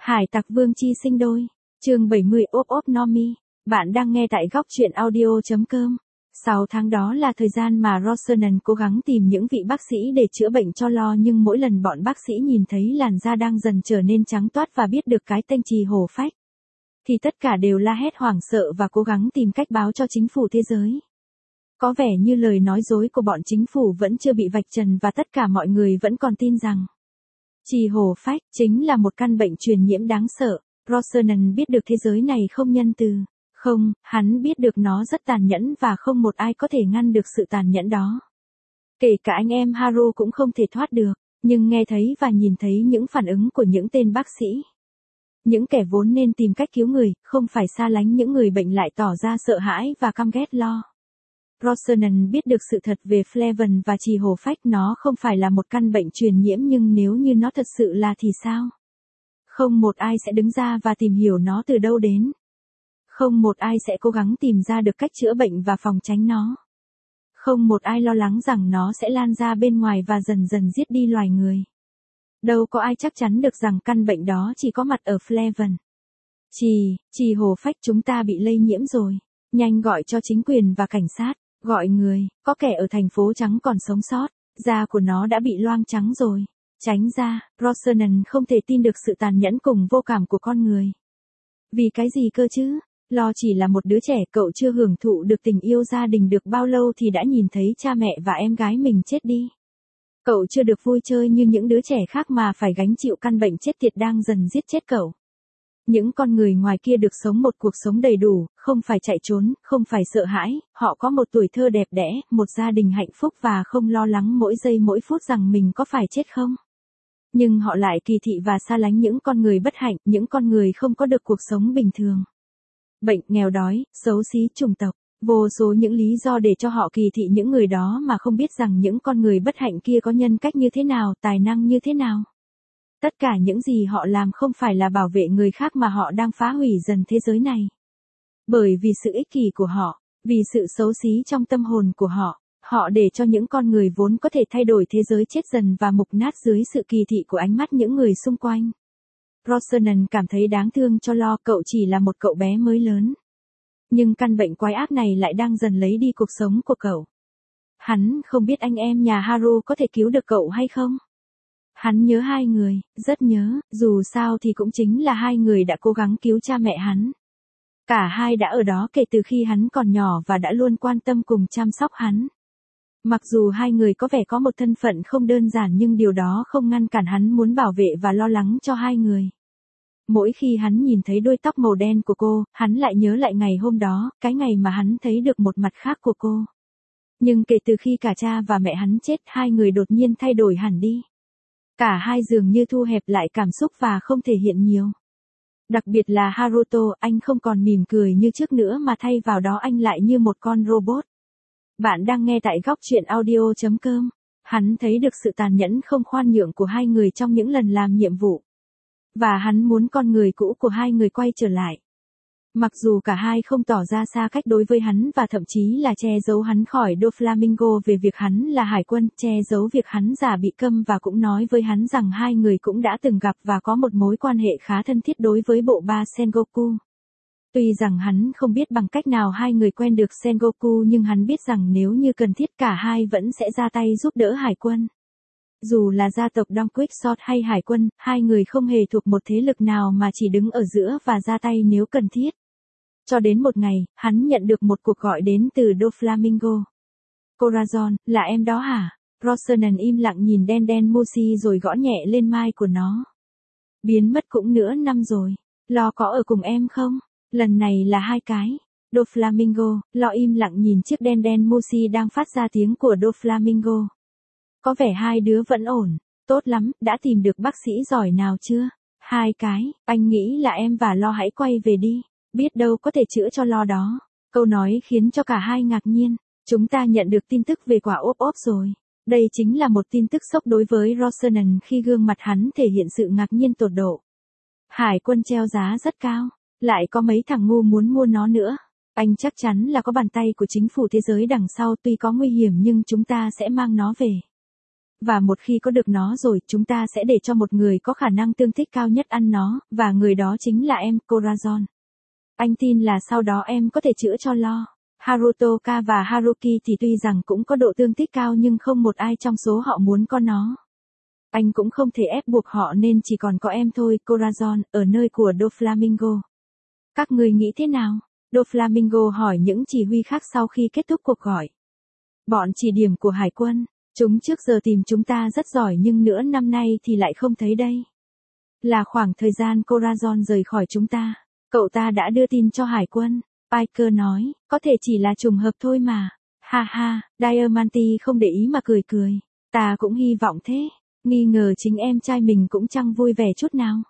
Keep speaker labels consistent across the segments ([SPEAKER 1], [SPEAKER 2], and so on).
[SPEAKER 1] Hải tặc Vương Chi sinh đôi. Chương 70 ốp ốp Nomi. Bạn đang nghe tại góc truyện audio.com. 6 tháng đó là thời gian mà Rosanna cố gắng tìm những vị bác sĩ để chữa bệnh cho Lo, nhưng mỗi lần bọn bác sĩ nhìn thấy làn da đang dần trở nên trắng toát và biết được cái tên Trì Hổ Phách, thì tất cả đều la hét hoảng sợ và cố gắng tìm cách báo cho chính phủ thế giới. Có vẻ như lời nói dối của bọn chính phủ vẫn chưa bị vạch trần và tất cả mọi người vẫn còn tin rằng Trì Hổ Phách chính là một căn bệnh truyền nhiễm đáng sợ. Rosanna biết được thế giới này không nhân từ. Không, hắn biết được nó rất tàn nhẫn và không một ai có thể ngăn được sự tàn nhẫn đó. Kể cả anh em Haru cũng không thể thoát được, nhưng nghe thấy và nhìn thấy những phản ứng của những tên bác sĩ. Những kẻ vốn nên tìm cách cứu người, không phải xa lánh những người bệnh lại tỏ ra sợ hãi và căm ghét Lo. Rosanna biết được sự thật về Flavan và Trì Hổ Phách, nó không phải là một căn bệnh truyền nhiễm, nhưng nếu như nó thật sự là thì sao? Không một ai sẽ đứng ra và tìm hiểu nó từ đâu đến. Không một ai sẽ cố gắng tìm ra được cách chữa bệnh và phòng tránh nó. Không một ai lo lắng rằng nó sẽ lan ra bên ngoài và dần dần giết đi loài người. Đâu có ai chắc chắn được rằng căn bệnh đó chỉ có mặt ở Flavan. Trì Hổ Phách, chúng ta bị lây nhiễm rồi. Nhanh gọi cho chính quyền và cảnh sát. Gọi người, có kẻ ở thành phố trắng còn sống sót. Da của nó đã bị loang trắng rồi. Tránh ra. Rosanna không thể tin được sự tàn nhẫn cùng vô cảm của con người. Vì cái gì cơ chứ? Lo chỉ là một đứa trẻ, cậu chưa hưởng thụ được tình yêu gia đình được bao lâu thì đã nhìn thấy cha mẹ và em gái mình chết đi. Cậu chưa được vui chơi như những đứa trẻ khác mà phải gánh chịu căn bệnh chết tiệt đang dần giết chết cậu. Những con người ngoài kia được sống một cuộc sống đầy đủ, không phải chạy trốn, không phải sợ hãi, họ có một tuổi thơ đẹp đẽ, một gia đình hạnh phúc và không lo lắng mỗi giây mỗi phút rằng mình có phải chết không. Nhưng họ lại kỳ thị và xa lánh những con người bất hạnh, những con người không có được cuộc sống bình thường. Bệnh, nghèo đói, xấu xí, chủng tộc, vô số những lý do để cho họ kỳ thị những người đó mà không biết rằng những con người bất hạnh kia có nhân cách như thế nào, tài năng như thế nào. Tất cả những gì họ làm không phải là bảo vệ người khác mà họ đang phá hủy dần thế giới này. Bởi vì sự ích kỷ của họ, vì sự xấu xí trong tâm hồn của họ, họ để cho những con người vốn có thể thay đổi thế giới chết dần và mục nát dưới sự kỳ thị của ánh mắt những người xung quanh. Rosanna cảm thấy đáng thương cho Lo, cậu chỉ là một cậu bé mới lớn. Nhưng căn bệnh quái ác này lại đang dần lấy đi cuộc sống của cậu. Hắn không biết anh em nhà Haru có thể cứu được cậu hay không. Hắn nhớ hai người, rất nhớ, dù sao thì cũng chính là hai người đã cố gắng cứu cha mẹ hắn. Cả hai đã ở đó kể từ khi hắn còn nhỏ và đã luôn quan tâm cùng chăm sóc hắn. Mặc dù hai người có vẻ có một thân phận không đơn giản, nhưng điều đó không ngăn cản hắn muốn bảo vệ và lo lắng cho hai người. Mỗi khi hắn nhìn thấy đuôi tóc màu đen của cô, hắn lại nhớ lại ngày hôm đó, cái ngày mà hắn thấy được một mặt khác của cô. Nhưng kể từ khi cả cha và mẹ hắn chết, hai người đột nhiên thay đổi hẳn đi. Cả hai dường như thu hẹp lại cảm xúc và không thể hiện nhiều. Đặc biệt là Haruto, anh không còn mỉm cười như trước nữa mà thay vào đó anh lại như một con robot. Bạn đang nghe tại góc truyện audio.com. Hắn thấy được sự tàn nhẫn không khoan nhượng của hai người trong những lần làm nhiệm vụ. Và hắn muốn con người cũ của hai người quay trở lại. Mặc dù cả hai không tỏ ra xa cách đối với hắn và thậm chí là che giấu hắn khỏi Doflamingo về việc hắn là hải quân, che giấu việc hắn giả bị câm và cũng nói với hắn rằng hai người cũng đã từng gặp và có một mối quan hệ khá thân thiết đối với bộ ba Sengoku. Tuy rằng hắn không biết bằng cách nào hai người quen được Sengoku, nhưng hắn biết rằng nếu như cần thiết cả hai vẫn sẽ ra tay giúp đỡ hải quân. Dù là gia tộc Don Quixote hay hải quân, hai người không hề thuộc một thế lực nào mà chỉ đứng ở giữa và ra tay nếu cần thiết. Cho đến một ngày, hắn nhận được một cuộc gọi đến từ Doflamingo. Corazon, là em đó hả? Rosanna im lặng nhìn đen Mushi rồi gõ nhẹ lên mai của nó. Biến mất cũng nửa năm rồi. Lo có ở cùng em không? Lần này là hai cái. Doflamingo, Lo im lặng nhìn chiếc đen Mushi đang phát ra tiếng của Doflamingo. Có vẻ hai đứa vẫn ổn. Tốt lắm, đã tìm được bác sĩ giỏi nào chưa? Hai cái, anh nghĩ là em và Lo hãy quay về đi. Biết đâu có thể chữa cho Lo đó. Câu nói khiến cho cả hai ngạc nhiên. Chúng ta nhận được tin tức về quả ốp ốp rồi. Đây chính là một tin tức sốc đối với Rosanna khi gương mặt hắn thể hiện sự ngạc nhiên tột độ. Hải quân treo giá rất cao. Lại có mấy thằng ngu muốn mua nó nữa. Anh chắc chắn là có bàn tay của chính phủ thế giới đằng sau, tuy có nguy hiểm nhưng chúng ta sẽ mang nó về. và một khi có được nó rồi, chúng ta sẽ để cho một người có khả năng tương thích cao nhất ăn nó, và người đó chính là em, Corazon. Anh tin là sau đó em có thể chữa cho Lo. Harutoka và Haruki thì tuy rằng cũng có độ tương thích cao nhưng không một ai trong số họ muốn có nó. Anh cũng không thể ép buộc họ nên chỉ còn có em thôi, Corazon, ở nơi của Doflamingo. Các người nghĩ thế nào? Doflamingo hỏi những chỉ huy khác sau khi kết thúc cuộc gọi. Bọn chỉ điểm của hải quân, chúng trước giờ tìm chúng ta rất giỏi nhưng nửa năm nay thì lại không thấy đây. Là khoảng thời gian Corazon rời khỏi chúng ta, cậu ta đã đưa tin cho hải quân. Piker nói, có thể chỉ là trùng hợp thôi mà. Ha ha, Diamante không để ý mà cười cười. Ta cũng hy vọng thế. Nghi ngờ chính em trai mình cũng chẳng vui vẻ chút nào.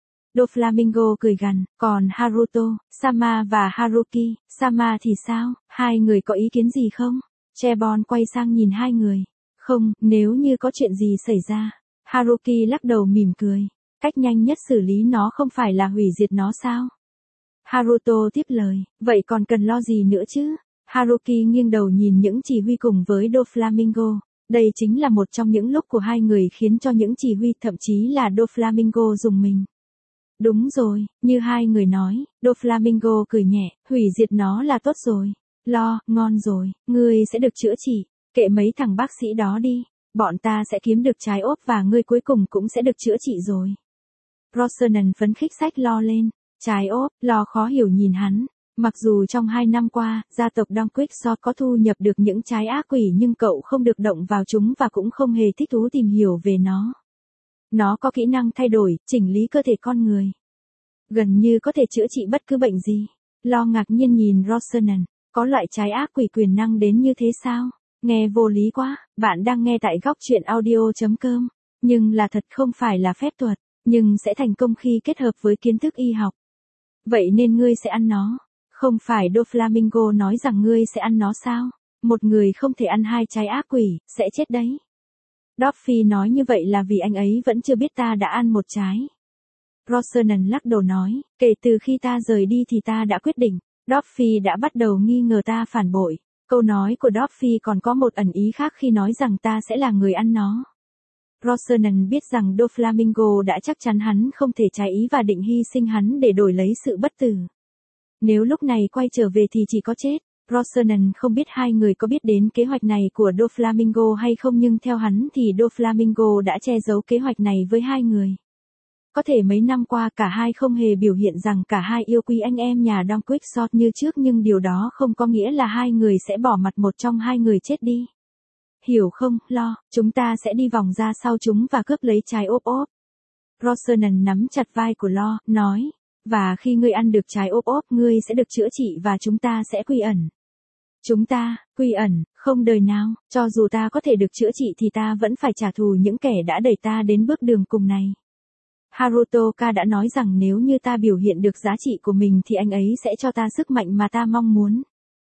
[SPEAKER 1] Doflamingo cười gằn, còn Haruto, Sama và Haruki, Sama thì sao, hai người có ý kiến gì không? Chebon quay sang nhìn hai người. Không, nếu như có chuyện gì xảy ra. Haruki lắc đầu mỉm cười. Cách nhanh nhất xử lý nó không phải là hủy diệt nó sao? Haruto tiếp lời, vậy còn cần lo gì nữa chứ? Haruki nghiêng đầu nhìn những chỉ huy cùng với Doflamingo. Đây chính là một trong những lúc của hai người khiến cho những chỉ huy thậm chí là Doflamingo rùng mình. Đúng rồi, như hai người nói, Doflamingo cười nhẹ, hủy diệt nó là tốt rồi. Lo, ngon rồi, ngươi sẽ được chữa trị, kệ mấy thằng bác sĩ đó đi, bọn ta sẽ kiếm được trái ốp và ngươi cuối cùng cũng sẽ được chữa trị rồi. Rosernan phấn khích xách Lo lên, trái ốp, Lo khó hiểu nhìn hắn. Mặc dù trong 2 năm qua, gia tộc Don Quixote có thu nhập được những trái ác quỷ nhưng cậu không được động vào chúng và cũng không hề thích thú tìm hiểu về nó. Nó có kỹ năng thay đổi, chỉnh lý cơ thể con người. Gần như có thể chữa trị bất cứ bệnh gì. Lo ngạc nhiên nhìn Rosernan, có loại trái ác quỷ quyền năng đến như thế sao? Nghe vô lý quá, bạn đang nghe tại góc truyện audio.com. Nhưng là thật không phải là phép thuật, nhưng sẽ thành công khi kết hợp với kiến thức y học. Vậy nên ngươi sẽ ăn nó. Không phải Doflamingo nói rằng ngươi sẽ ăn nó sao? Một người không thể ăn 2 trái ác quỷ, sẽ chết đấy. Dorothy nói như vậy là vì anh ấy vẫn chưa biết ta đã ăn 1 trái. Rosernan lắc đầu nói, kể từ khi ta rời đi thì ta đã quyết định. Dorothy đã bắt đầu nghi ngờ ta phản bội. Câu nói của Dorothy còn có một ẩn ý khác khi nói rằng ta sẽ là người ăn nó. Rosernan biết rằng Doflamingo đã chắc chắn hắn không thể trái ý và định hy sinh hắn để đổi lấy sự bất tử. Nếu lúc này quay trở về thì chỉ có chết. Rosernan không biết hai người có biết đến kế hoạch này của Doflamingo hay không nhưng theo hắn thì Doflamingo đã che giấu kế hoạch này với hai người. Có thể mấy năm qua cả hai không hề biểu hiện rằng cả hai yêu quý anh em nhà Don Quixote như trước nhưng điều đó không có nghĩa là hai người sẽ bỏ mặt một trong hai người chết đi. Hiểu không, Lo, chúng ta sẽ đi vòng ra sau chúng và cướp lấy trái ốp ốp. Rosernan nắm chặt vai của Lo, nói. Và khi ngươi ăn được trái ốp ốp ngươi sẽ được chữa trị và chúng ta sẽ quy ẩn. Chúng ta, quy ẩn, không đời nào, cho dù ta có thể được chữa trị thì ta vẫn phải trả thù những kẻ đã đẩy ta đến bước đường cùng này. Harutoka đã nói rằng nếu như ta biểu hiện được giá trị của mình thì anh ấy sẽ cho ta sức mạnh mà ta mong muốn.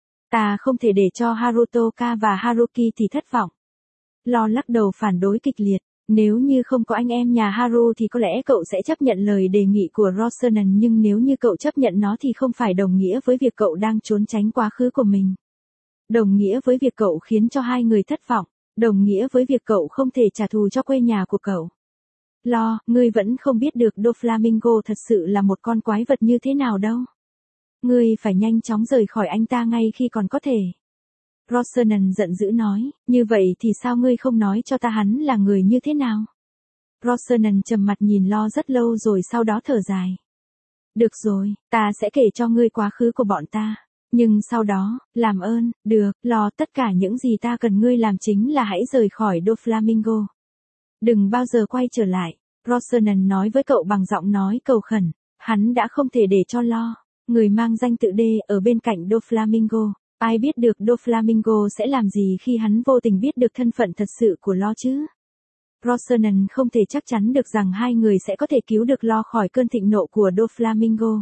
[SPEAKER 1] Ta không thể để cho Harutoka và Haruki thì thất vọng. Lo lắc đầu phản đối kịch liệt. Nếu như không có anh em nhà Haru thì có lẽ cậu sẽ chấp nhận lời đề nghị của Rosernan nhưng nếu như cậu chấp nhận nó thì không phải đồng nghĩa với việc cậu đang trốn tránh quá khứ của mình. Đồng nghĩa với việc cậu khiến cho hai người thất vọng. Đồng nghĩa với việc cậu không thể trả thù cho quê nhà của cậu. Lo, ngươi vẫn không biết được Doflamingo thật sự là một con quái vật như thế nào đâu. Ngươi phải nhanh chóng rời khỏi anh ta ngay khi còn có thể. Rosernan giận dữ nói, như vậy thì sao ngươi không nói cho ta hắn là người như thế nào? Rosernan trầm mặt nhìn Lo rất lâu rồi sau đó thở dài. Được rồi, ta sẽ kể cho ngươi quá khứ của bọn ta. Nhưng sau đó, làm ơn, được, Lo, tất cả những gì ta cần ngươi làm chính là hãy rời khỏi Doflamingo. Đừng bao giờ quay trở lại. Rosernan nói với cậu bằng giọng nói cầu khẩn. Hắn đã không thể để cho Lo, người mang danh tự D ở bên cạnh Doflamingo. Ai biết được Doflamingo sẽ làm gì khi hắn vô tình biết được thân phận thật sự của Lo chứ? Rosernan không thể chắc chắn được rằng hai người sẽ có thể cứu được Lo khỏi cơn thịnh nộ của Doflamingo.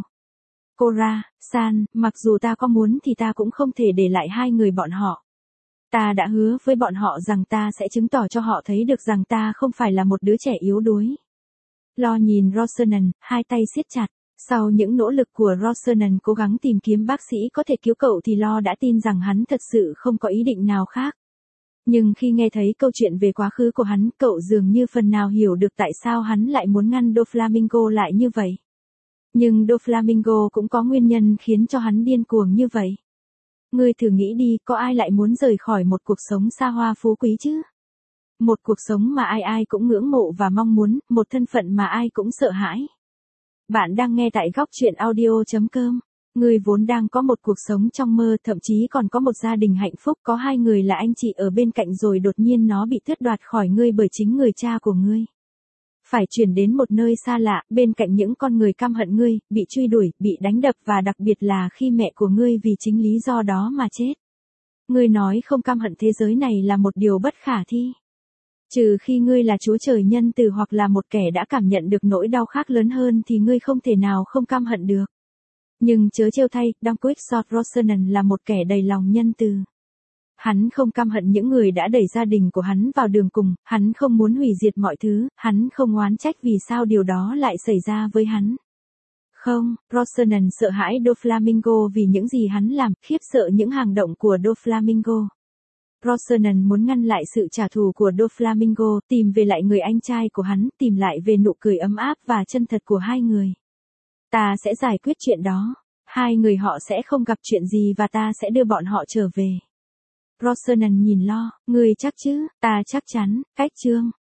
[SPEAKER 1] Cora-san, mặc dù ta có muốn thì ta cũng không thể để lại hai người bọn họ. Ta đã hứa với bọn họ rằng ta sẽ chứng tỏ cho họ thấy được rằng ta không phải là một đứa trẻ yếu đuối. Lo nhìn Rosernan, hai tay siết chặt. Sau những nỗ lực của Rosernan cố gắng tìm kiếm bác sĩ có thể cứu cậu thì Lo đã tin rằng hắn thật sự không có ý định nào khác. Nhưng khi nghe thấy câu chuyện về quá khứ của hắn, cậu dường như phần nào hiểu được tại sao hắn lại muốn ngăn Doflamingo lại như vậy. Nhưng Doflamingo cũng có nguyên nhân khiến cho hắn điên cuồng như vậy. Ngươi thử nghĩ đi, có ai lại muốn rời khỏi một cuộc sống xa hoa phú quý chứ? Một cuộc sống mà ai ai cũng ngưỡng mộ và mong muốn, một thân phận mà ai cũng sợ hãi. Bạn đang nghe tại góc truyện audio.com. Ngươi vốn đang có một cuộc sống trong mơ, thậm chí còn có một gia đình hạnh phúc, có hai người là anh chị ở bên cạnh, rồi đột nhiên nó bị tước đoạt khỏi ngươi bởi chính người cha của ngươi. Phải chuyển đến một nơi xa lạ, bên cạnh những con người căm hận ngươi, bị truy đuổi, bị đánh đập và đặc biệt là khi mẹ của ngươi vì chính lý do đó mà chết. Ngươi nói không căm hận thế giới này là một điều bất khả thi. Trừ khi ngươi là Chúa Trời nhân từ hoặc là một kẻ đã cảm nhận được nỗi đau khác lớn hơn thì ngươi không thể nào không căm hận được. Nhưng chớ trêu thay, Donkey Rosenan là một kẻ đầy lòng nhân từ. Hắn không căm hận những người đã đẩy gia đình của hắn vào đường cùng, hắn không muốn hủy diệt mọi thứ, hắn không oán trách vì sao điều đó lại xảy ra với hắn. Không, Rosenan sợ hãi Doflamingo vì những gì hắn làm, khiếp sợ những hành động của Doflamingo. Rosenan muốn ngăn lại sự trả thù của Doflamingo, tìm về lại người anh trai của hắn, tìm lại về nụ cười ấm áp và chân thật của hai người. Ta sẽ giải quyết chuyện đó. Hai người họ sẽ không gặp chuyện gì và ta sẽ đưa bọn họ trở về. Rosenan nhìn lo, ngươi chắc chứ? Ta chắc chắn. Cách chương